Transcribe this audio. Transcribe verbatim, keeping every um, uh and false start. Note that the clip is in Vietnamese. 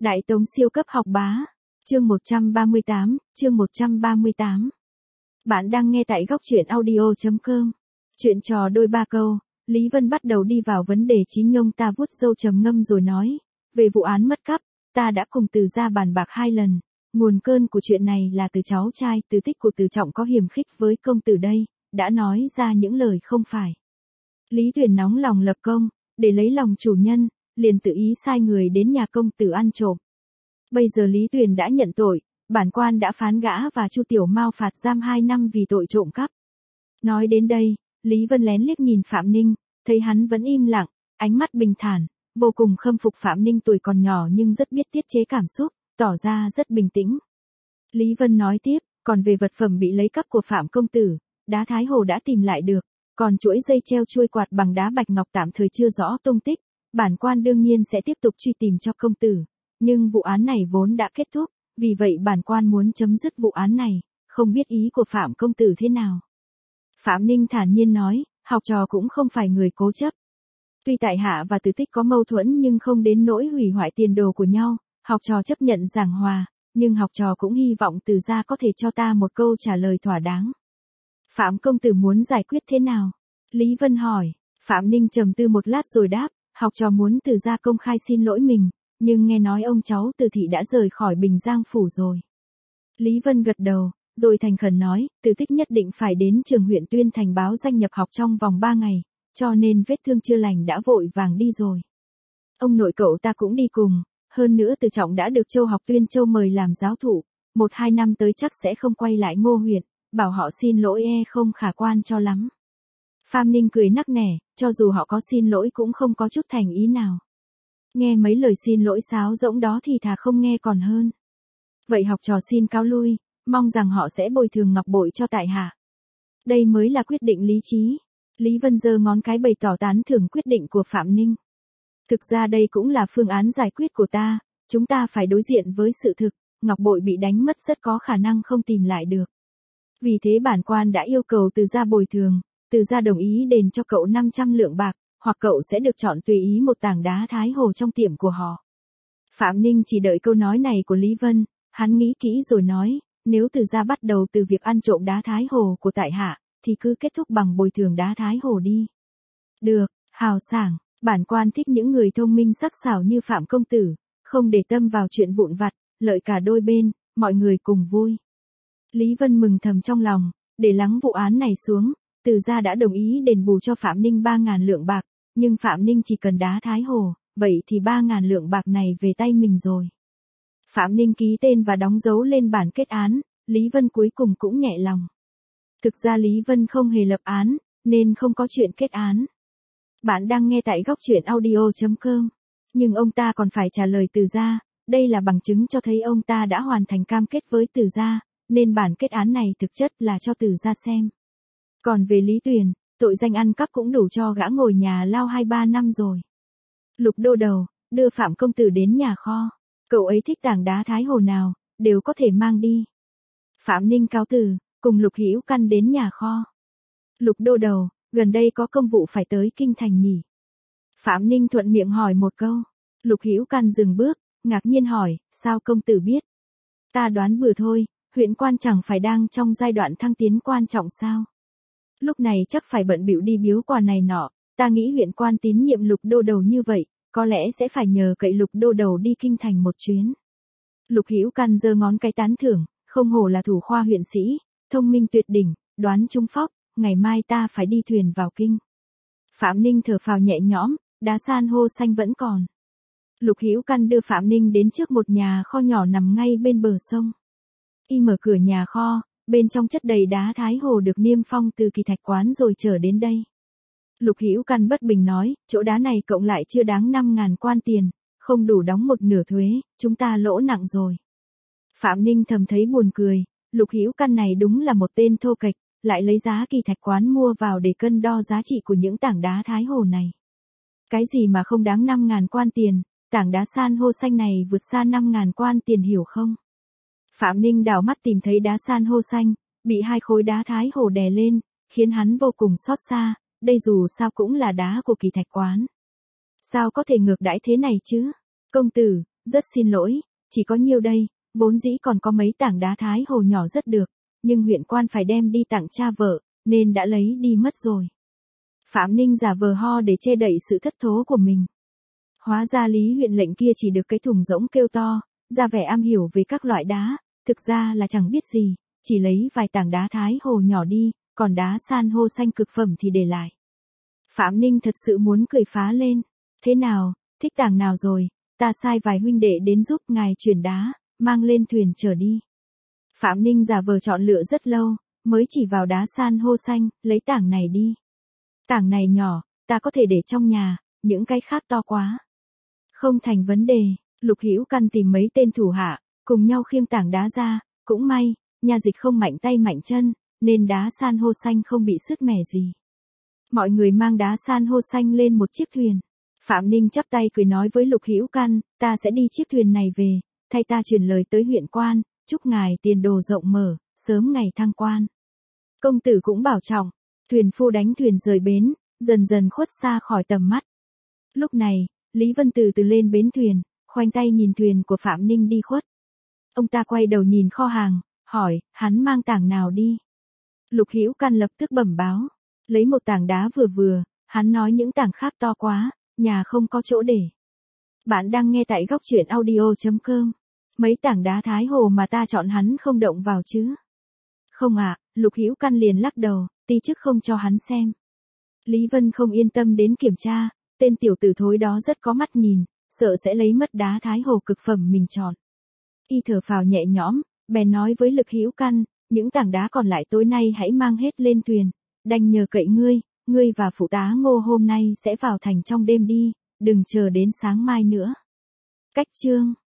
Đại Tống siêu cấp học bá. Chương một trăm ba mươi tám, chương một trăm ba mươi tám. Bạn đang nghe tại góc truyện audio chấm com. Chuyện trò đôi ba câu, Lý Vân bắt đầu đi vào vấn đề Chí Nhông ta vuốt râu trầm ngâm rồi nói, về vụ án mất cắp, ta đã cùng Từ gia bàn bạc hai lần, nguồn cơn của chuyện này là từ cháu trai Từ Tích của Từ Trọng có hiềm khích với công tử đây, đã nói ra những lời không phải. Lý Tuyền nóng lòng lập công, để lấy lòng chủ nhân, liền tự ý sai người đến nhà công tử ăn trộm. Bây giờ Lý Tuyền đã nhận tội, bản quan đã phán gã và Chu Tiểu Mao phạt giam hai năm vì tội trộm cắp. Nói đến đây, Lý Vân lén liếc nhìn Phạm Ninh, thấy hắn vẫn im lặng, ánh mắt bình thản, vô cùng khâm phục Phạm Ninh tuổi còn nhỏ nhưng rất biết tiết chế cảm xúc, tỏ ra rất bình tĩnh. Lý Vân nói tiếp, còn về vật phẩm bị lấy cắp của Phạm công tử, đá Thái Hồ đã tìm lại được, còn chuỗi dây treo chuôi quạt bằng đá bạch ngọc tạm thời chưa rõ tung tích, bản quan đương nhiên sẽ tiếp tục truy tìm cho công tử, nhưng vụ án này vốn đã kết thúc, vì vậy bản quan muốn chấm dứt vụ án này, không biết ý của Phạm công tử thế nào. Phạm Ninh thản nhiên nói, học trò cũng không phải người cố chấp. Tuy tại hạ và Từ Tích có mâu thuẫn nhưng không đến nỗi hủy hoại tiền đồ của nhau, học trò chấp nhận giảng hòa, nhưng học trò cũng hy vọng Từ gia có thể cho ta một câu trả lời thỏa đáng. Phạm công tử muốn giải quyết thế nào? Lý Vân hỏi. Phạm Ninh trầm tư một lát rồi đáp, học trò muốn Từ gia công khai xin lỗi mình, nhưng nghe nói ông cháu Từ thị đã rời khỏi Bình Giang phủ rồi. Lý Vân gật đầu, rồi thành khẩn nói, Từ Tích nhất định phải đến trường huyện Tuyên Thành báo danh nhập học trong vòng ba ngày, cho nên vết thương chưa lành đã vội vàng đi rồi. Ông nội cậu ta cũng đi cùng, hơn nữa Từ Trọng đã được Châu học Tuyên Châu mời làm giáo thụ, một hai năm tới chắc sẽ không quay lại Ngô huyện, bảo họ xin lỗi e không khả quan cho lắm. Phạm Ninh cười nắc nẻ, cho dù họ có xin lỗi cũng không có chút thành ý nào. Nghe mấy lời xin lỗi sáo rỗng đó thì thà không nghe còn hơn. Vậy học trò xin cáo lui, mong rằng họ sẽ bồi thường ngọc bội cho tại hạ. Đây mới là quyết định lý trí. Lý Vân giơ ngón cái bày tỏ tán thưởng quyết định của Phạm Ninh. Thực ra đây cũng là phương án giải quyết của ta, chúng ta phải đối diện với sự thực, ngọc bội bị đánh mất rất có khả năng không tìm lại được. Vì thế bản quan đã yêu cầu Từ gia bồi thường, Từ gia đồng ý đền cho cậu năm trăm lượng bạc, hoặc cậu sẽ được chọn tùy ý một tảng đá Thái Hồ trong tiệm của họ. Phạm Ninh chỉ đợi câu nói này của Lý Vân, hắn nghĩ kỹ rồi nói, nếu Từ gia bắt đầu từ việc ăn trộm đá Thái Hồ của tại hạ, thì cứ kết thúc bằng bồi thường đá Thái Hồ đi. Được, hào sảng, bản quan thích những người thông minh sắc sảo như Phạm công tử, không để tâm vào chuyện vụn vặt, lợi cả đôi bên, mọi người cùng vui. Lý Vân mừng thầm trong lòng, để lắng vụ án này xuống, Từ gia đã đồng ý đền bù cho Phạm Ninh ba ngàn lượng bạc, nhưng Phạm Ninh chỉ cần đá Thái Hồ, vậy thì ba ngàn lượng bạc này về tay mình rồi. Phạm Ninh ký tên và đóng dấu lên bản kết án, Lý Vân cuối cùng cũng nhẹ lòng. Thực ra Lý Vân không hề lập án, nên không có chuyện kết án. Bạn đang nghe tại góc truyện audio chấm com. Nhưng ông ta còn phải trả lời Từ gia, đây là bằng chứng cho thấy ông ta đã hoàn thành cam kết với Từ gia, nên bản kết án này thực chất là cho Từ gia xem. Còn về Lý Tuyền, tội danh ăn cắp cũng đủ cho gã ngồi nhà lao hai ba năm rồi. Lục Đô Đầu, đưa Phạm công tử đến nhà kho. Cậu ấy thích tảng đá Thái Hồ nào, đều có thể mang đi. Phạm Ninh cáo từ, cùng Lục Hữu Căn đến nhà kho. Lục Đô Đầu, gần đây có công vụ phải tới kinh thành nhỉ? Phạm Ninh thuận miệng hỏi một câu. Lục Hữu Căn dừng bước, ngạc nhiên hỏi, sao công tử biết? Ta đoán bừa thôi, huyện quan chẳng phải đang trong giai đoạn thăng tiến quan trọng sao? Lúc này chắc phải bận bịu đi biếu quà này nọ, ta nghĩ huyện quan tín nhiệm Lục Đô Đầu như vậy, có lẽ sẽ phải nhờ cậy Lục Đô Đầu đi kinh thành một chuyến. Lục Hữu Căn giơ ngón cái tán thưởng, không hổ là thủ khoa huyện sĩ, thông minh tuyệt đỉnh, đoán trúng phóc, ngày mai ta phải đi thuyền vào kinh. Phạm Ninh thở phào nhẹ nhõm, đá san hô xanh vẫn còn. Lục Hữu Căn đưa Phạm Ninh đến trước một nhà kho nhỏ nằm ngay bên bờ sông. Y mở cửa nhà kho, bên trong chất đầy đá Thái Hồ được niêm phong từ Kỳ Thạch Quán rồi trở đến đây. Lục Hữu Căn bất bình nói, chỗ đá này cộng lại chưa đáng năm ngàn quan tiền, không đủ đóng một nửa thuế, chúng ta lỗ nặng rồi. Phạm Ninh thầm thấy buồn cười, Lục Hữu Căn này đúng là một tên thô kệch, lại lấy giá Kỳ Thạch Quán mua vào để cân đo giá trị của những tảng đá Thái Hồ này. Cái gì mà không đáng năm ngàn quan tiền, tảng đá san hô xanh này vượt xa năm ngàn quan tiền hiểu không? Phạm Ninh đảo mắt tìm thấy đá san hô xanh, bị hai khối đá Thái Hồ đè lên, khiến hắn vô cùng xót xa, đây dù sao cũng là đá của Kỳ Thạch Quán. Sao có thể ngược đãi thế này chứ? Công tử, rất xin lỗi, chỉ có nhiêu đây, vốn dĩ còn có mấy tảng đá Thái Hồ nhỏ rất được, nhưng huyện quan phải đem đi tặng cha vợ, nên đã lấy đi mất rồi. Phạm Ninh giả vờ ho để che đậy sự thất thố của mình. Hóa ra Lý huyện lệnh kia chỉ được cái thùng rỗng kêu to, ra vẻ am hiểu về các loại đá, thực ra là chẳng biết gì, chỉ lấy vài tảng đá Thái Hồ nhỏ đi, còn đá san hô xanh cực phẩm thì để lại. Phạm Ninh thật sự muốn cười phá lên. Thế nào, thích tảng nào rồi, ta sai vài huynh đệ đến giúp ngài chuyển đá, mang lên thuyền trở đi. Phạm Ninh giả vờ chọn lựa rất lâu, mới chỉ vào đá san hô xanh, lấy tảng này đi. Tảng này nhỏ, ta có thể để trong nhà, những cái khác to quá. Không thành vấn đề, Lục Hữu Căn tìm mấy tên thủ hạ, cùng nhau khiêng tảng đá ra, cũng may, nha dịch không mạnh tay mạnh chân, nên đá san hô xanh không bị sứt mẻ gì. Mọi người mang đá san hô xanh lên một chiếc thuyền. Phạm Ninh chắp tay cười nói với Lục Hữu Căn, ta sẽ đi chiếc thuyền này về, thay ta truyền lời tới huyện quan, chúc ngài tiền đồ rộng mở, sớm ngày thăng quan. Công tử cũng bảo trọng, thuyền phu đánh thuyền rời bến, dần dần khuất xa khỏi tầm mắt. Lúc này, Lý Vân từ từ lên bến thuyền, khoanh tay nhìn thuyền của Phạm Ninh đi khuất. Ông ta quay đầu nhìn kho hàng, hỏi, hắn mang tảng nào đi? Lục Hữu Căn lập tức bẩm báo, lấy một tảng đá vừa vừa, hắn nói những tảng khác to quá, nhà không có chỗ để. Bạn đang nghe tại góc truyện audio chấm com. Mấy tảng đá Thái Hồ mà ta chọn hắn không động vào chứ? Không ạ, à, Lục Hữu Căn liền lắc đầu, ti chức không cho hắn xem. Lý Vân không yên tâm đến kiểm tra, tên tiểu tử thối đó rất có mắt nhìn, sợ sẽ lấy mất đá Thái Hồ cực phẩm mình chọn. Y thở phào nhẹ nhõm, bèn nói với Lục Hữu Căn, những tảng đá còn lại tối nay hãy mang hết lên thuyền, đành nhờ cậy ngươi, ngươi và phụ tá Ngô hôm nay sẽ vào thành trong đêm đi, đừng chờ đến sáng mai nữa. Cách chương